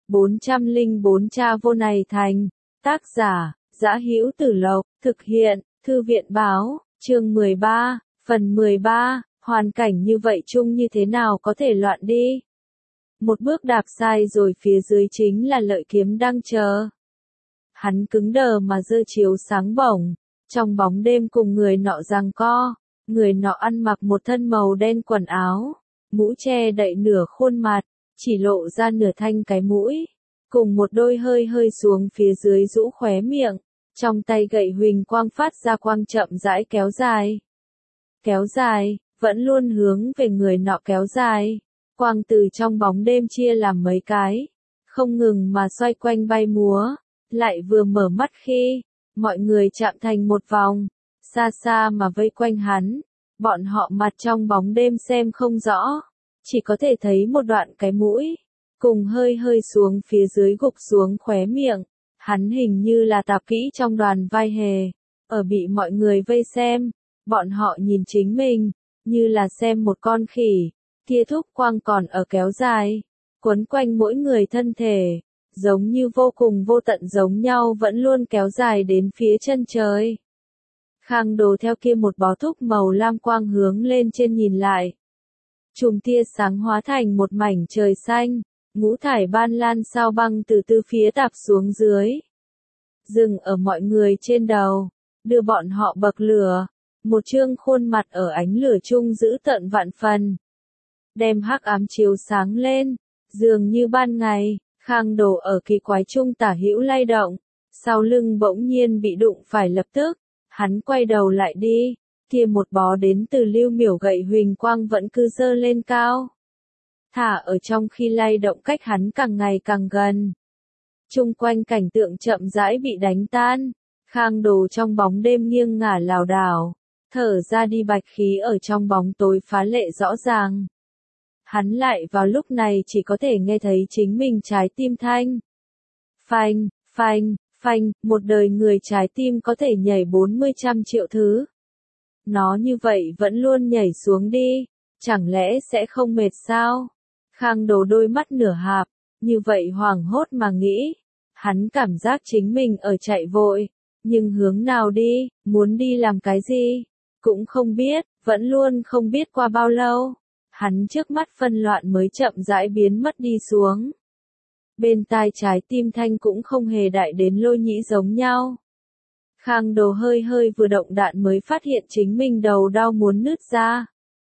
404 Cha vô này thành. Tác giả, Dã Hữu Tử Lộc, thực hiện, Thư viện báo, chương 13, phần 13, hoàn cảnh như vậy chung như thế nào có thể loạn đi. Một bước đạp sai rồi phía dưới chính là lợi kiếm đang chờ. Hắn cứng đờ mà giơ chiếu sáng bổng, trong bóng đêm cùng người nọ giằng co, người nọ ăn mặc một thân màu đen quần áo, mũ che đậy nửa khuôn mặt, chỉ lộ ra nửa thanh cái mũi, cùng một đôi hơi hơi xuống phía dưới rũ khóe miệng, trong tay gậy huỳnh quang phát ra quang chậm rãi kéo dài, vẫn luôn hướng về người nọ kéo dài, quang từ trong bóng đêm chia làm mấy cái, không ngừng mà xoay quanh bay múa, lại vừa mở mắt khi, mọi người chạm thành một vòng, xa xa mà vây quanh hắn, bọn họ mặt trong bóng đêm xem không rõ, chỉ có thể thấy một đoạn cái mũi, cùng hơi hơi xuống phía dưới gục xuống khóe miệng, hắn hình như là tạp kỹ trong đoàn vai hề, ở bị mọi người vây xem, bọn họ nhìn chính mình, như là xem một con khỉ, tia thúc quang còn ở kéo dài, quấn quanh mỗi người thân thể, giống như vô cùng vô tận giống nhau vẫn luôn kéo dài đến phía chân trời. Khang Đồ theo kia một bó thúc màu lam quang hướng lên trên nhìn lại. Chùm tia sáng hóa thành một mảnh trời xanh, ngũ thải ban lan sao băng từ tư phía tạp xuống dưới. Dừng ở mọi người trên đầu, đưa bọn họ bậc lửa, một trương khuôn mặt ở ánh lửa chung giữ tận vạn phần. Đem hắc ám chiếu sáng lên, dường như ban ngày, Khang Đồ ở kỳ quái chung tả hữu lay động, sau lưng bỗng nhiên bị đụng phải lập tức, hắn quay đầu lại đi, kia một bó đến từ Lưu Miểu gậy huỳnh quang vẫn cứ giơ lên cao. Thả ở trong khi lay động cách hắn càng ngày càng gần. Chung quanh cảnh tượng chậm rãi bị đánh tan, Khang Đồ trong bóng đêm nghiêng ngả lảo đảo, thở ra đi bạch khí ở trong bóng tối phá lệ rõ ràng. Hắn lại vào lúc này chỉ có thể nghe thấy chính mình trái tim thanh. Phanh, phanh, phanh, một đời người trái tim có thể nhảy 40-100 triệu thứ. Nó như vậy vẫn luôn nhảy xuống đi, chẳng lẽ sẽ không mệt sao? Khang Đồ đôi mắt nửa hạp, như vậy hoảng hốt mà nghĩ. Hắn cảm giác chính mình ở chạy vội, nhưng hướng nào đi, muốn đi làm cái gì, cũng không biết, vẫn luôn không biết qua bao lâu. Hắn trước mắt phân loạn mới chậm rãi biến mất đi xuống. Bên tai trái tim thanh cũng không hề đại đến Lôi Nhĩ giống nhau. Khang Đồ hơi hơi vừa động đạn mới phát hiện chính mình đầu đau muốn nứt ra.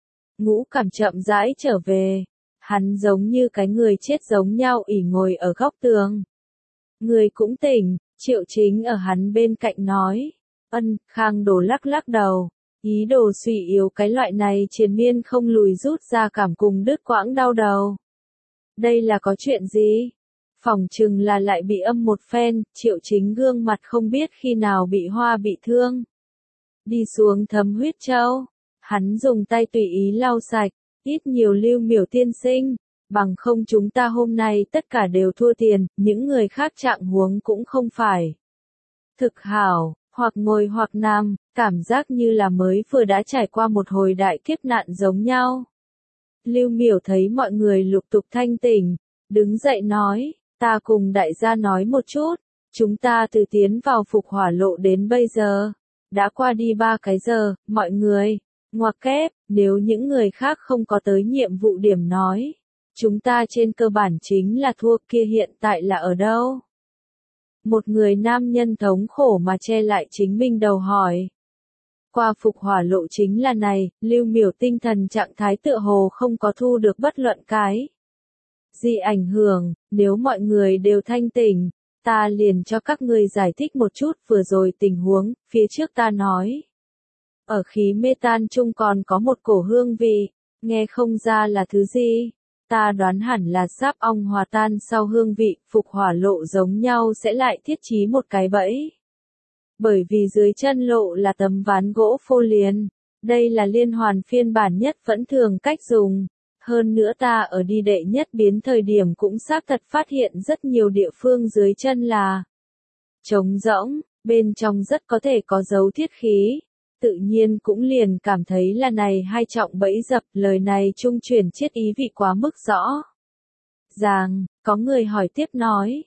Ngũ cảm chậm rãi trở về. Hắn giống như cái người chết giống nhau ỉ ngồi ở góc tường. Người cũng tỉnh, Triệu Chính ở hắn bên cạnh nói. Khang Đồ lắc lắc đầu. Ý đồ suy yếu cái loại này triền miên không lùi rút ra cảm cùng đứt quãng đau đầu. Đây là có chuyện gì? Phỏng chừng là lại bị âm một phen, Triệu Chính gương mặt không biết khi nào bị hoa bị thương. Đi xuống thấm huyết châu, hắn dùng tay tùy ý lau sạch, ít nhiều Lưu Miểu tiên sinh, bằng không chúng ta hôm nay tất cả đều thua tiền, những người khác trạng huống cũng không phải thực hảo, hoặc ngồi hoặc nằm, cảm giác như là mới vừa đã trải qua một hồi đại kiếp nạn giống nhau. Lưu Miểu thấy mọi người lục tục thanh tỉnh, đứng dậy nói, ta cùng đại gia nói một chút, chúng ta từ tiến vào phục hỏa lộ đến bây giờ, đã qua đi 3 cái giờ, mọi người, ngoặc kép, nếu những người khác không có tới nhiệm vụ điểm nói, chúng ta trên cơ bản chính là thua, kia hiện tại là ở đâu? Một người nam nhân thống khổ mà che lại chính mình đầu hỏi. Qua phục hỏa lộ chính là này, Lưu Miểu tinh thần trạng thái tựa hồ không có thu được bất luận cái gì ảnh hưởng, nếu mọi người đều thanh tỉnh, ta liền cho các ngươi giải thích một chút vừa rồi tình huống, phía trước ta nói. Ở khí mê tan chung còn có một cổ hương vị, nghe không ra là thứ gì. Ta đoán hẳn là sáp ong hòa tan sau hương vị, phục hỏa lộ giống nhau sẽ lại thiết trí một cái bẫy. Bởi vì dưới chân lộ là tấm ván gỗ phô liền, đây là liên hoàn phiên bản nhất vẫn thường cách dùng. Hơn nữa ta ở đi đệ nhất biến thời điểm cũng xác thật phát hiện rất nhiều địa phương dưới chân là trống rỗng, bên trong rất có thể có dấu thiết khí. Tự nhiên cũng liền cảm thấy là này hai trọng bẫy dập, lời này trung truyền triết ý vị quá mức rõ ràng, có người hỏi tiếp nói.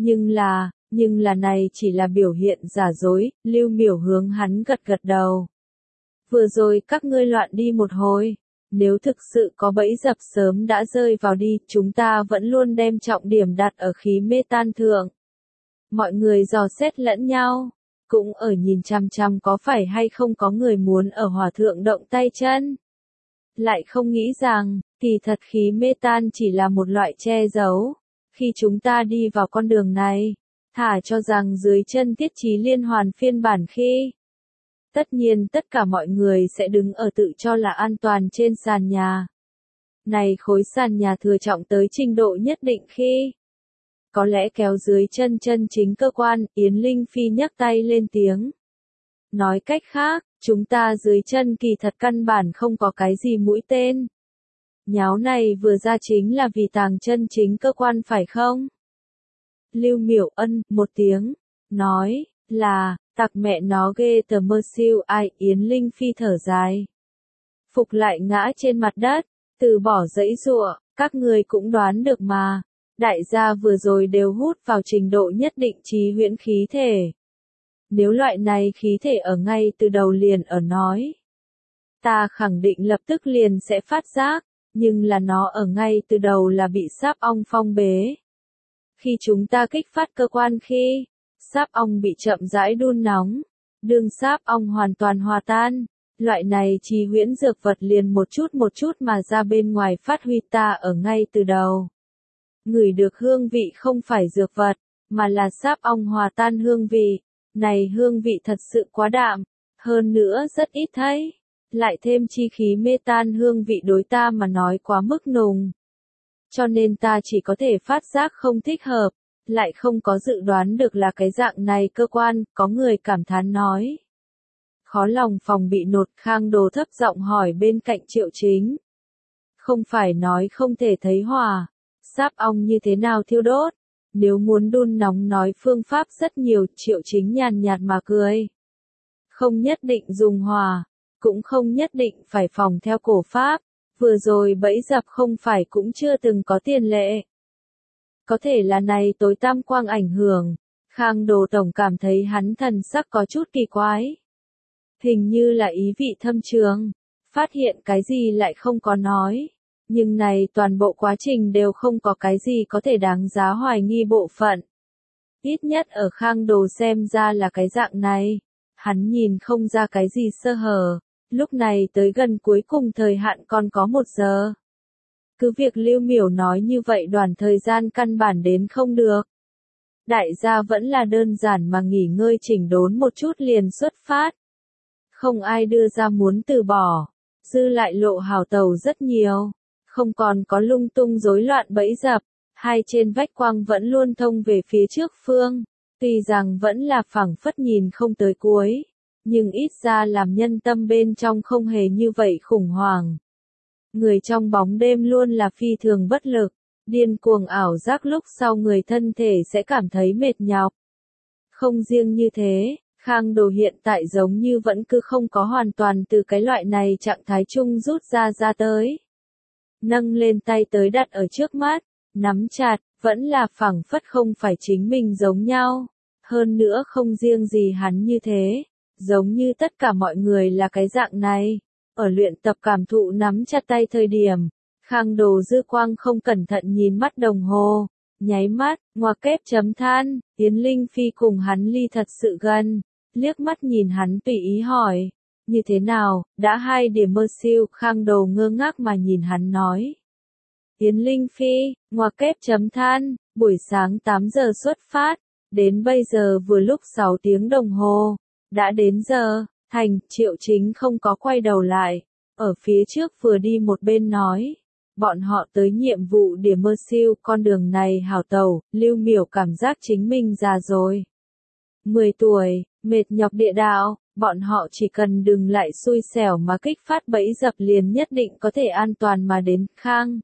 Nhưng là này chỉ là biểu hiện giả dối, Lưu Miểu hướng hắn gật gật đầu. Vừa rồi các ngươi loạn đi một hồi. Nếu thực sự có bẫy dập sớm đã rơi vào đi, chúng ta vẫn luôn đem trọng điểm đặt ở khí mê tan thượng. Mọi người dò xét lẫn nhau, cũng ở nhìn chằm chằm có phải hay không có người muốn ở hỏa thượng động tay chân. Lại không nghĩ rằng, kỳ thật khí mê tan chỉ là một loại che giấu. Khi chúng ta đi vào con đường này, thả cho rằng dưới chân thiết trí liên hoàn phiên bản khi. Tất nhiên tất cả mọi người sẽ đứng ở tự cho là an toàn trên sàn nhà. Này khối sàn nhà thừa trọng tới trình độ nhất định khi. Có lẽ kéo dưới chân chân chính cơ quan, Yến Linh Phi nhấc tay lên tiếng. Nói cách khác, chúng ta dưới chân kỳ thật căn bản không có cái gì mũi tên. Nháo này vừa ra chính là vì tàng chân chính cơ quan phải không? Lưu Miểu ân, một tiếng, nói, là, tặc mẹ nó ghê tờ mơ siêu ai, Yến Linh Phi thở dài. Phục lại ngã trên mặt đất, từ bỏ dãy giụa, các người cũng đoán được mà. Đại gia vừa rồi đều hút vào trình độ nhất định trí huyễn khí thể. Nếu loại này khí thể ở ngay từ đầu liền ở nói. Ta khẳng định lập tức liền sẽ phát giác, nhưng là nó ở ngay từ đầu là bị sáp ong phong bế. Khi chúng ta kích phát cơ quan khi, sáp ong bị chậm rãi đun nóng, đương sáp ong hoàn toàn hòa tan, loại này trí huyễn dược vật liền một chút mà ra bên ngoài phát huy ta ở ngay từ đầu. Ngửi được hương vị không phải dược vật, mà là sáp ong hòa tan hương vị, này hương vị thật sự quá đạm, hơn nữa rất ít thấy, lại thêm chi khí mê tan hương vị đối ta mà nói quá mức nùng. Cho nên ta chỉ có thể phát giác không thích hợp, lại không có dự đoán được là cái dạng này cơ quan, có người cảm thán nói. Khó lòng phòng bị nột Khang Đồ thấp giọng hỏi bên cạnh Triệu Chính. Không phải nói không thể thấy hỏa, sáp ong như thế nào thiêu đốt, nếu muốn đun nóng nói phương pháp rất nhiều, Triệu Chính nhàn nhạt mà cười. Không nhất định dùng hỏa, cũng không nhất định phải phòng theo cổ pháp, vừa rồi bẫy dập không phải cũng chưa từng có tiền lệ. Có thể là này tối tam quang ảnh hưởng, Khang Đồ tổng cảm thấy hắn thần sắc có chút kỳ quái. Hình như là ý vị thâm trường, phát hiện cái gì lại không có nói, nhưng này toàn bộ quá trình đều không có cái gì có thể đáng giá hoài nghi bộ phận. Ít nhất ở Khang Đồ xem ra là cái dạng này, hắn nhìn không ra cái gì sơ hở, lúc này tới gần cuối cùng thời hạn còn có 1 giờ. Cứ việc Lưu Miểu nói như vậy đoạn thời gian căn bản đến không được. Đại gia vẫn là đơn giản mà nghỉ ngơi chỉnh đốn một chút liền xuất phát. Không ai đưa ra muốn từ bỏ, dư lại lộ hào tàu rất nhiều, không còn có lung tung rối loạn bẫy dập, hai trên vách quang vẫn luôn thông về phía trước phương, tuy rằng vẫn là phẳng phất nhìn không tới cuối, nhưng ít ra làm nhân tâm bên trong không hề như vậy khủng hoảng. Người trong bóng đêm luôn là phi thường bất lực, điên cuồng ảo giác lúc sau người thân thể sẽ cảm thấy mệt nhọc. Không riêng như thế, Khang Đồ hiện tại giống như vẫn cứ không có hoàn toàn từ cái loại này trạng thái chung rút ra tới. Nâng lên tay tới đặt ở trước mắt, nắm chặt, vẫn là phẳng phất không phải chính mình giống nhau. Hơn nữa không riêng gì hắn như thế, giống như tất cả mọi người là cái dạng này. Ở luyện tập cảm thụ nắm chặt tay thời điểm, Khang Đồ dư quang không cẩn thận nhìn mắt đồng hồ, nháy mắt, ngoặc kép chấm than, Yến Linh Phi cùng hắn ly thật sự gần, liếc mắt nhìn hắn tùy ý hỏi, như thế nào, đã 2 điểm mơ siêu, Khang Đồ ngơ ngác mà nhìn hắn nói. Yến Linh Phi, ngoặc kép chấm than, buổi sáng 8 giờ xuất phát, đến bây giờ vừa lúc 6 tiếng đồng hồ, đã đến giờ. Thành, Triệu Chính không có quay đầu lại, ở phía trước vừa đi một bên nói, bọn họ tới nhiệm vụ điểm mơ siêu, con đường này hảo tàu, Lưu Miểu cảm giác chính mình già rồi. 10 tuổi, mệt nhọc địa đạo, bọn họ chỉ cần đừng lại xui xẻo mà kích phát bẫy dập liền nhất định có thể an toàn mà đến. Khang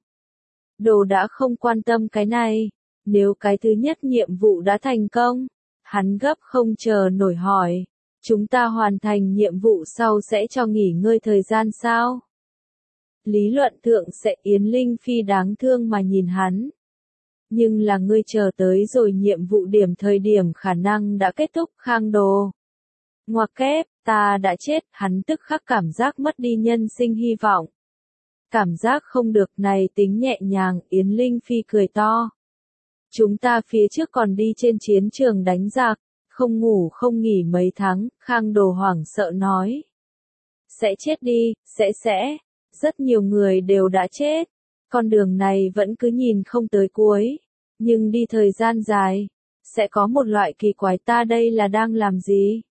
Đồ đã không quan tâm cái này, nếu cái thứ nhất nhiệm vụ đã thành công, hắn gấp không chờ nổi hỏi. Chúng ta hoàn thành nhiệm vụ sau sẽ cho nghỉ ngơi thời gian sao? Lý luận thượng sẽ. Yến Linh Phi đáng thương mà nhìn hắn. Nhưng là ngươi chờ tới rồi nhiệm vụ điểm thời điểm khả năng đã kết thúc. Khang Đồ. Ngoặc kép, ta đã chết, hắn tức khắc cảm giác mất đi nhân sinh hy vọng. Cảm giác không được này tính nhẹ nhàng, Yến Linh Phi cười to. Chúng ta phía trước còn đi trên chiến trường đánh giặc, không ngủ không nghỉ mấy tháng, Khang Đồ hoảng sợ nói. Sẽ chết đi, sẽ. Rất nhiều người đều đã chết. Con đường này vẫn cứ nhìn không tới cuối. Nhưng đi thời gian dài, sẽ có một loại kỳ quái ta đây là đang làm gì?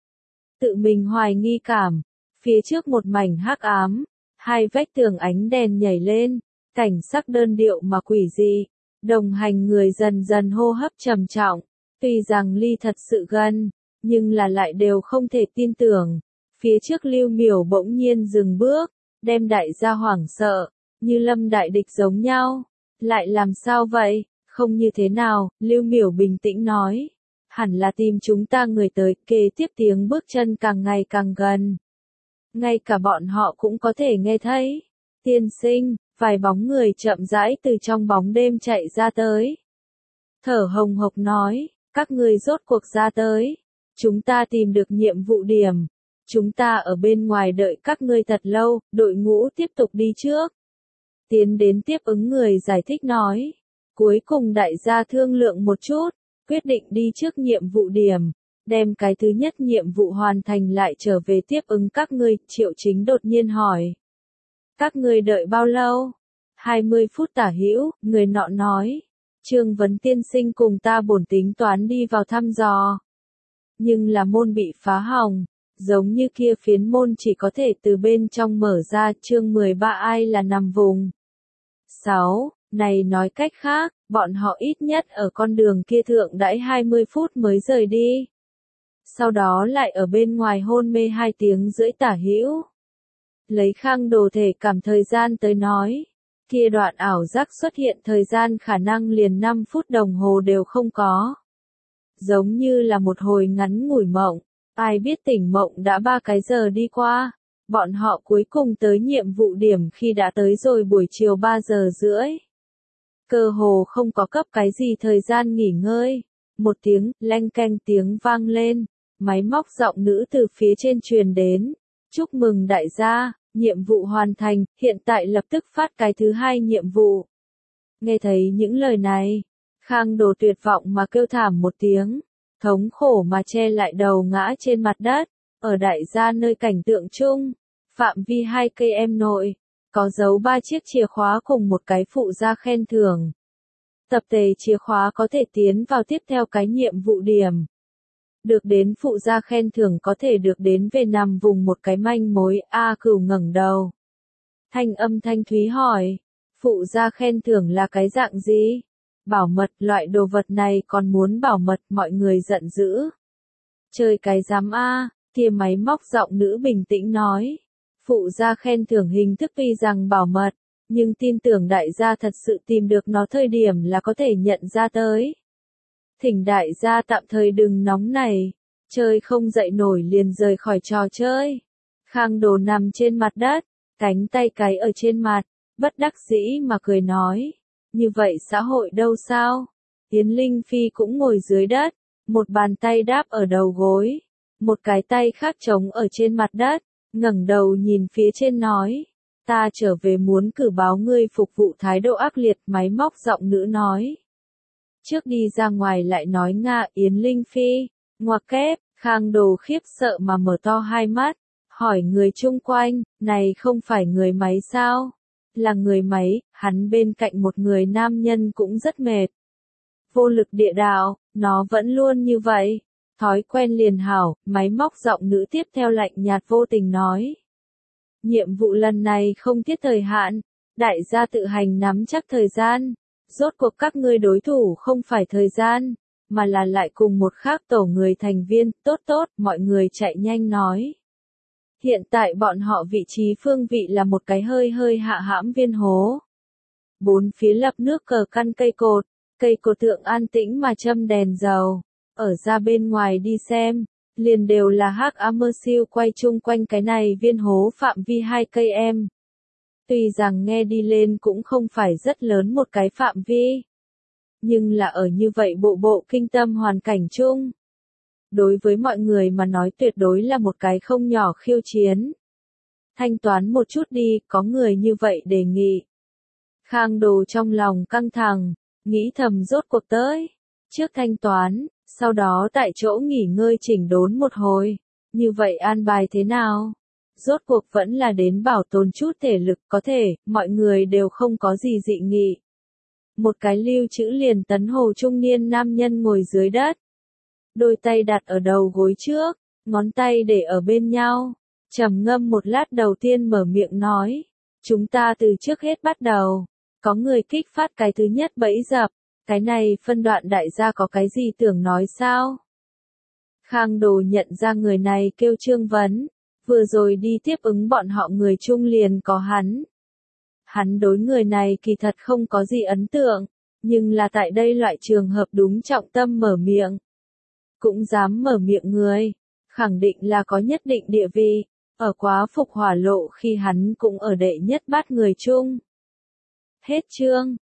Tự mình hoài nghi cảm, phía trước một mảnh hắc ám, hai vách tường ánh đèn nhảy lên, cảnh sắc đơn điệu mà quỷ dị, đồng hành người dần dần hô hấp trầm trọng, tuy rằng ly thật sự gần, nhưng là lại đều không thể tin tưởng. Phía trước Lưu Miểu bỗng nhiên dừng bước, đem đại gia hoảng sợ, như lâm đại địch giống nhau. Lại làm sao vậy? Không như thế nào, Lưu Miểu bình tĩnh nói. Hẳn là tìm chúng ta người tới, kế tiếp tiếng bước chân càng ngày càng gần. Ngay cả bọn họ cũng có thể nghe thấy. Tiên sinh, vài bóng người chậm rãi từ trong bóng đêm chạy ra tới. Thở hồng hộc nói, các người rốt cuộc ra tới. Chúng ta tìm được nhiệm vụ điểm. Chúng ta ở bên ngoài đợi các ngươi thật lâu, đội ngũ tiếp tục đi trước. Tiến đến tiếp ứng người giải thích nói. Cuối cùng đại gia thương lượng một chút, quyết định đi trước nhiệm vụ điểm, đem cái thứ nhất nhiệm vụ hoàn thành lại trở về tiếp ứng các ngươi. Triệu Chính đột nhiên hỏi. Các ngươi đợi bao lâu? 20 phút tả hữu, người nọ nói. Trương Vấn tiên sinh cùng ta bổn tính toán đi vào thăm dò. Nhưng là môn bị phá hỏng, giống như kia phiến môn chỉ có thể từ bên trong mở ra. Chương 13 ai là nằm vùng. 6. Này nói cách khác, bọn họ ít nhất ở con đường kia thượng đãi 20 phút mới rời đi. Sau đó lại ở bên ngoài hôn mê 2 tiếng rưỡi tả hữu. Lấy Khang Đồ thể cảm thời gian tới nói, kia đoạn ảo giác xuất hiện thời gian khả năng liền 5 phút đồng hồ đều không có. Giống như là một hồi ngắn ngủi mộng, ai biết tỉnh mộng đã 3 cái giờ đi qua. Bọn họ cuối cùng tới nhiệm vụ điểm khi đã tới rồi buổi chiều 3 giờ rưỡi. Cơ hồ không có cấp cái gì thời gian nghỉ ngơi. Một tiếng, leng keng tiếng vang lên. Máy móc giọng nữ từ phía trên truyền đến. Chúc mừng đại gia, nhiệm vụ hoàn thành, hiện tại lập tức phát cái thứ 2 nhiệm vụ. Nghe thấy những lời này, Khang Đồ tuyệt vọng mà kêu thảm một tiếng. Thống khổ mà che lại đầu ngã trên mặt đất. Ở đại gia nơi cảnh tượng chung, phạm vi 2 cây em nội, có giấu 3 chiếc chìa khóa cùng một cái phụ gia khen thưởng. Tập thể chìa khóa có thể tiến vào tiếp theo cái nhiệm vụ điểm. Được đến phụ gia khen thưởng có thể được đến về nằm vùng một cái manh mối. A Cửu ngẩng đầu. Thanh âm thanh thúy hỏi, phụ gia khen thưởng là cái dạng gì? Bảo mật, loại đồ vật này còn muốn bảo mật, mọi người giận dữ. Chơi cái giám a, kia máy móc giọng nữ bình tĩnh nói. Phụ gia khen thưởng hình thức tuy rằng bảo mật, nhưng tin tưởng đại gia thật sự tìm được nó thời điểm là có thể nhận ra tới. Thỉnh đại gia tạm thời đừng nóng này, chơi không dậy nổi liền rời khỏi trò chơi. Khang Đồ nằm trên mặt đất, cánh tay cái ở trên mặt, bất đắc dĩ mà cười nói. Như vậy xã hội đâu sao? Yến Linh Phi cũng ngồi dưới đất, một bàn tay đáp ở đầu gối, một cái tay khác trống ở trên mặt đất, ngẩng đầu nhìn phía trên nói. Ta trở về muốn cử báo ngươi phục vụ thái độ ác liệt, máy móc giọng nữ nói. Trước đi ra ngoài lại nói Nga. Yến Linh Phi, ngoặc kép, Khang Đồ khiếp sợ mà mở to hai mắt, hỏi người chung quanh, này không phải người máy sao? Là người máy, hắn bên cạnh một người nam nhân cũng rất mệt. Vô lực địa đạo, nó vẫn luôn như vậy. Thói quen liền hảo, máy móc giọng nữ tiếp theo lạnh nhạt vô tình nói. Nhiệm vụ lần này không thiết thời hạn, đại gia tự hành nắm chắc thời gian. Rốt cuộc các ngươi đối thủ không phải thời gian, mà là lại cùng một khác tổ người thành viên. Tốt tốt, mọi người chạy nhanh nói. Hiện tại bọn họ vị trí phương vị là một cái hơi hơi hạ hãm viên hố. 4 phía lập nước cờ căn cây cột thượng an tĩnh mà châm đèn dầu. Ở ra bên ngoài đi xem, liền đều là hắc ám mơ siêu quay chung quanh cái này viên hố phạm vi 2 cây em. Tuy rằng nghe đi lên cũng không phải rất lớn một cái phạm vi. nhưng là ở như vậy bộ bộ kinh tâm hoàn cảnh chung. Đối với mọi người mà nói tuyệt đối là một cái không nhỏ khiêu chiến. Thanh toán một chút đi, có người như vậy đề nghị. Khang Đồ trong lòng căng thẳng, nghĩ thầm rốt cuộc tới. Trước thanh toán, sau đó tại chỗ nghỉ ngơi chỉnh đốn một hồi. Như vậy an bài thế nào? Rốt cuộc vẫn là đến bảo tồn chút thể lực có thể, mọi người đều không có gì dị nghị. Một cái lưu trữ liền tấn hồ trung niên nam nhân ngồi dưới đất. Đôi tay đặt ở đầu gối trước, ngón tay để ở bên nhau. Trầm ngâm một lát đầu tiên mở miệng nói. Chúng ta từ trước hết bắt đầu. Có người kích phát cái thứ nhất bẫy dập. Cái này phân đoạn đại gia có cái gì tưởng nói sao? Khang Đồ nhận ra người này kêu Trương Vấn. Vừa rồi đi tiếp ứng bọn họ người chung liền có hắn. Hắn đối người này kỳ thật không có gì ấn tượng. Nhưng là tại đây loại trường hợp đúng trọng tâm mở miệng. Cũng dám mở miệng người. Khẳng định là có nhất định địa vị. Ở quá phục hỏa lộ khi hắn cũng ở đệ nhất bát người chung. Hết chương.